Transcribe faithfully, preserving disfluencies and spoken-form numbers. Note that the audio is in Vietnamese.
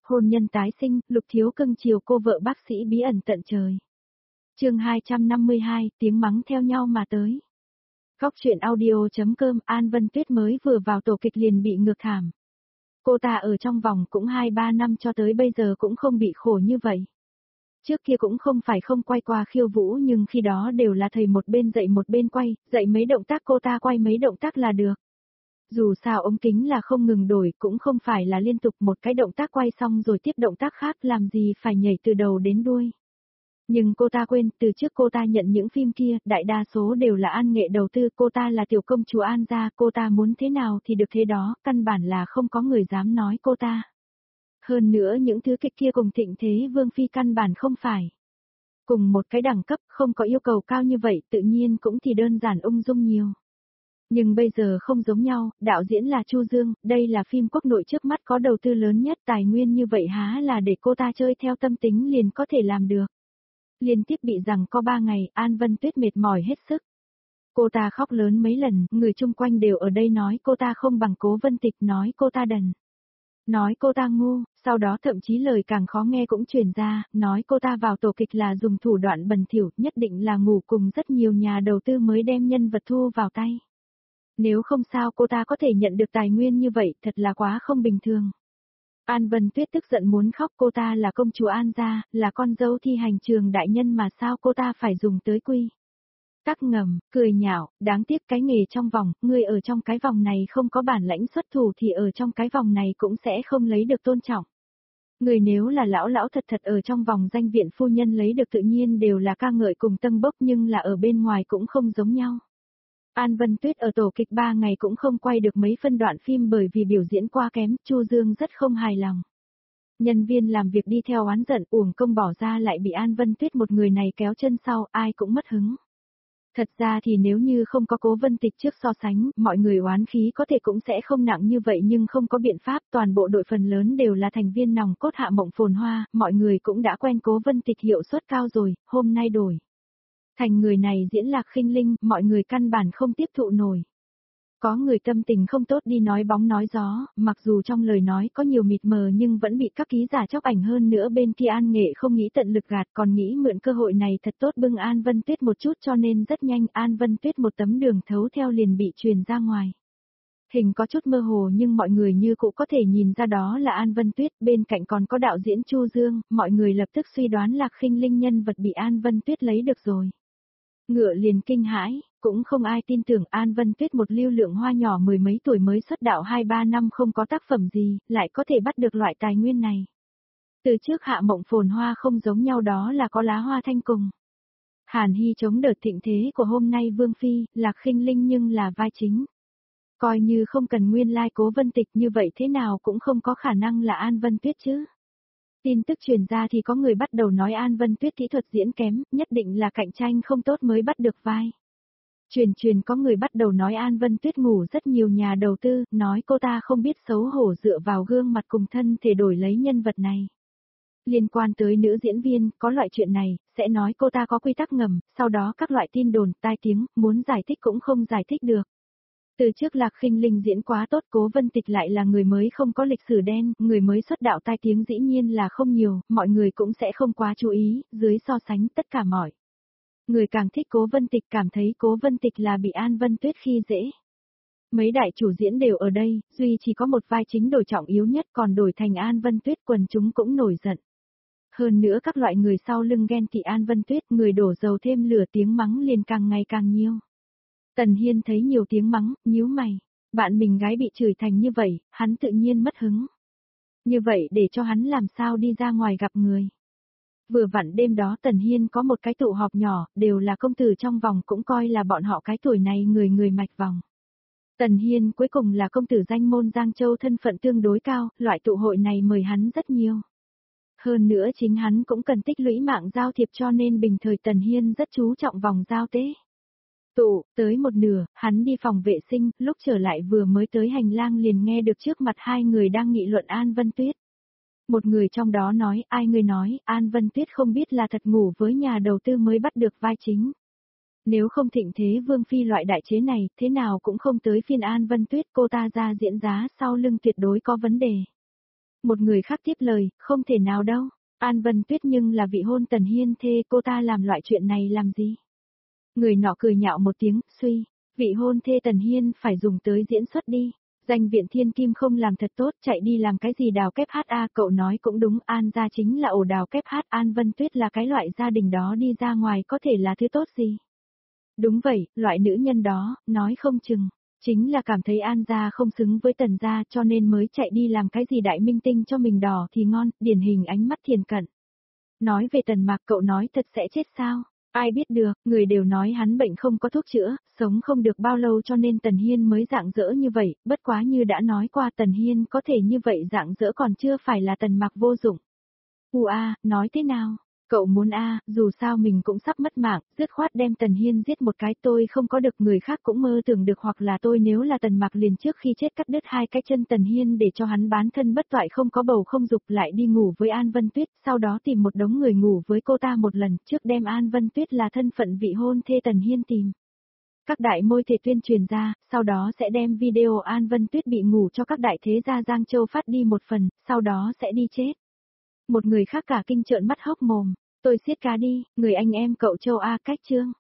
Hôn nhân tái sinh, Lục Thiếu cưng chiều cô vợ bác sĩ bí ẩn tận trời. Chương hai trăm năm mươi hai, tiếng mắng theo nhau mà tới. Góc truyện audio.com. An Vân Tuyết mới vừa vào tổ kịch liền bị ngược thảm. Cô ta ở trong vòng cũng hai ba năm cho tới bây giờ cũng không bị khổ như vậy. Trước kia cũng không phải không quay qua khiêu vũ nhưng khi đó đều là thầy một bên dạy một bên quay, dạy mấy động tác cô ta quay mấy động tác là được. Dù sao ống kính là không ngừng đổi, cũng không phải là liên tục một cái động tác quay xong rồi tiếp động tác khác, làm gì phải nhảy từ đầu đến đuôi. Nhưng cô ta quên, từ trước cô ta nhận những phim kia, đại đa số đều là An Nghệ đầu tư, cô ta là tiểu công chúa An gia, cô ta muốn thế nào thì được thế đó, căn bản là không có người dám nói cô ta. Hơn nữa những thứ kịch kia cùng Thịnh Thế Vương Phi căn bản không phải. Cùng một cái đẳng cấp, không có yêu cầu cao như vậy, tự nhiên cũng thì đơn giản ung dung nhiều. Nhưng bây giờ không giống nhau, đạo diễn là Chu Dương, đây là phim quốc nội trước mắt có đầu tư lớn nhất, tài nguyên như vậy há là để cô ta chơi theo tâm tính liền có thể làm được. Liên tiếp bị rằng có ba ngày, An Vân Tuyết mệt mỏi hết sức. Cô ta khóc lớn mấy lần, người chung quanh đều ở đây nói cô ta không bằng Cố Vân Tịch, nói cô ta đần. Nói cô ta ngu, sau đó thậm chí lời càng khó nghe cũng truyền ra, nói cô ta vào tổ kịch là dùng thủ đoạn bẩn thỉu, nhất định là ngủ cùng rất nhiều nhà đầu tư mới đem nhân vật thu vào tay. Nếu không sao cô ta có thể nhận được tài nguyên như vậy, thật là quá không bình thường. An Vân Tuyết tức giận muốn khóc, cô ta là công chúa An gia, là con dâu thi hành trường đại nhân mà sao cô ta phải dùng tới quy. Tắc ngầm, cười nhạo, đáng tiếc cái nghề trong vòng, người ở trong cái vòng này không có bản lãnh xuất thủ thì ở trong cái vòng này cũng sẽ không lấy được tôn trọng. Người nếu là lão lão thật thật ở trong vòng danh viện phu nhân lấy được tự nhiên đều là ca ngợi cùng tâng bốc, nhưng là ở bên ngoài cũng không giống nhau. An Vân Tuyết ở tổ kịch ba ngày cũng không quay được mấy phân đoạn phim bởi vì biểu diễn quá kém, Chu Dương rất không hài lòng. Nhân viên làm việc đi theo oán giận, uổng công bỏ ra lại bị An Vân Tuyết một người này kéo chân sau, ai cũng mất hứng. Thật ra thì nếu như không có Cố Vân Tịch trước so sánh, mọi người oán khí có thể cũng sẽ không nặng như vậy, nhưng không có biện pháp, toàn bộ đội phần lớn đều là thành viên nòng cốt Hạ Mộng Phồn Hoa, mọi người cũng đã quen Cố Vân Tịch hiệu suất cao rồi, hôm nay đổi. Thành người này diễn Lạc Khinh Linh, mọi người căn bản không tiếp thụ nổi. Có người tâm tình không tốt đi nói bóng nói gió, mặc dù trong lời nói có nhiều mịt mờ nhưng vẫn bị các ký giả chóc ảnh, hơn nữa bên kia An Nghệ không nghĩ tận lực gạt, còn nghĩ mượn cơ hội này thật tốt bưng An Vân Tuyết một chút, cho nên rất nhanh An Vân Tuyết một tấm đường thấu theo liền bị truyền ra ngoài. Hình có chút mơ hồ nhưng mọi người như cũng có thể nhìn ra đó là An Vân Tuyết, bên cạnh còn có đạo diễn Chu Dương, mọi người lập tức suy đoán Lạc Khinh Linh nhân vật bị An Vân Tuyết lấy được rồi. Ngựa liền kinh hãi, cũng không ai tin tưởng An Vân Tuyết một lưu lượng hoa nhỏ mười mấy tuổi mới xuất đạo hai ba năm không có tác phẩm gì, lại có thể bắt được loại tài nguyên này. Từ trước Hạ Mộng Phồn Hoa không giống nhau, đó là có Lá Hoa Thanh cùng Hàn Hy chống đợt thịnh thế của hôm nay Vương Phi, Lạc Khinh Linh nhưng là vai chính. Coi như không cần nguyên lai like Cố Vân Tịch như vậy thế nào cũng không có khả năng là An Vân Tuyết chứ. Tin tức truyền ra thì có người bắt đầu nói An Vân Tuyết kỹ thuật diễn kém, nhất định là cạnh tranh không tốt mới bắt được vai. Truyền truyền có người bắt đầu nói An Vân Tuyết ngủ rất nhiều nhà đầu tư, nói cô ta không biết xấu hổ dựa vào gương mặt cùng thân thể đổi lấy nhân vật này. Liên quan tới nữ diễn viên, có loại chuyện này, sẽ nói cô ta có quy tắc ngầm, sau đó các loại tin đồn, tai tiếng, muốn giải thích cũng không giải thích được. Từ trước Lạc Khinh Linh diễn quá tốt, Cố Vân Tịch lại là người mới không có lịch sử đen, người mới xuất đạo tai tiếng dĩ nhiên là không nhiều, mọi người cũng sẽ không quá chú ý, dưới so sánh tất cả mọi người càng thích Cố Vân Tịch, cảm thấy Cố Vân Tịch là bị An Vân Tuyết khi dễ. Mấy đại chủ diễn đều ở đây, duy chỉ có một vai chính đổi trọng yếu nhất, còn đổi thành An Vân Tuyết, quần chúng cũng nổi giận. Hơn nữa các loại người sau lưng ghen tị An Vân Tuyết, người đổ dầu thêm lửa, tiếng mắng liền càng ngày càng nhiều. Tần Hiên thấy nhiều tiếng mắng, nhíu mày, bạn mình gái bị chửi thành như vậy, hắn tự nhiên mất hứng. Như vậy để cho hắn làm sao đi ra ngoài gặp người. Vừa vặn đêm đó Tần Hiên có một cái tụ họp nhỏ, đều là công tử trong vòng, cũng coi là bọn họ cái tuổi này người người mạch vòng. Tần Hiên cuối cùng là công tử danh môn Giang Châu, thân phận tương đối cao, loại tụ hội này mời hắn rất nhiều. Hơn nữa chính hắn cũng cần tích lũy mạng giao thiệp, cho nên bình thời Tần Hiên rất chú trọng vòng giao tế. Tụ, tới một nửa, hắn đi phòng vệ sinh, lúc trở lại vừa mới tới hành lang liền nghe được trước mặt hai người đang nghị luận An Vân Tuyết. Một người trong đó nói, ai người nói, An Vân Tuyết không biết là thật ngủ với nhà đầu tư mới bắt được vai chính. Nếu không Thịnh Thế Vương Phi loại đại chế này, thế nào cũng không tới phiên An Vân Tuyết, cô ta ra diễn giá sau lưng tuyệt đối có vấn đề. Một người khác tiếp lời, không thể nào đâu. An Vân Tuyết nhưng là vị hôn Tần Hiên thê, cô ta làm loại chuyện này làm gì? Người nọ cười nhạo một tiếng, suy, vị hôn thê Tần Hiên phải dùng tới diễn xuất đi. Danh viện thiên kim không làm thật tốt, chạy đi làm cái gì đào kép hát a, cậu nói cũng đúng, An gia chính là ổ đào kép hát, An Vân Tuyết là cái loại gia đình đó đi ra ngoài có thể là thứ tốt gì. Đúng vậy, loại nữ nhân đó, nói không chừng, chính là cảm thấy An gia không xứng với Tần gia cho nên mới chạy đi làm cái gì đại minh tinh cho mình đỏ thì ngon, điển hình ánh mắt thiền cận. Nói về Tần Mạc cậu nói thật sẽ chết sao? Ai biết được, người đều nói hắn bệnh không có thuốc chữa, sống không được bao lâu cho nên Tần Hiên mới rạng rỡ như vậy, bất quá như đã nói qua Tần Hiên có thể như vậy rạng rỡ còn chưa phải là Tần Mạc vô dụng. U a, nói thế nào? Cậu muốn a, dù sao mình cũng sắp mất mạng, dứt khoát đem Tần Hiên giết một cái, tôi không có được người khác cũng mơ tưởng được, hoặc là tôi nếu là Tần Mạc liền trước khi chết cắt đứt hai cái chân Tần Hiên để cho hắn bán thân bất toại không có bầu không dục lại đi ngủ với An Vân Tuyết, sau đó tìm một đống người ngủ với cô ta một lần, trước đem An Vân Tuyết là thân phận vị hôn thê Tần Hiên tìm. Các đại môi thể tuyên truyền ra, sau đó sẽ đem video An Vân Tuyết bị ngủ cho các đại thế gia Giang Châu phát đi một phần, sau đó sẽ đi chết. Một người khác cả kinh trợn mắt hốc mồm, tôi siết cá đi, người anh em cậu Châu A cách chương.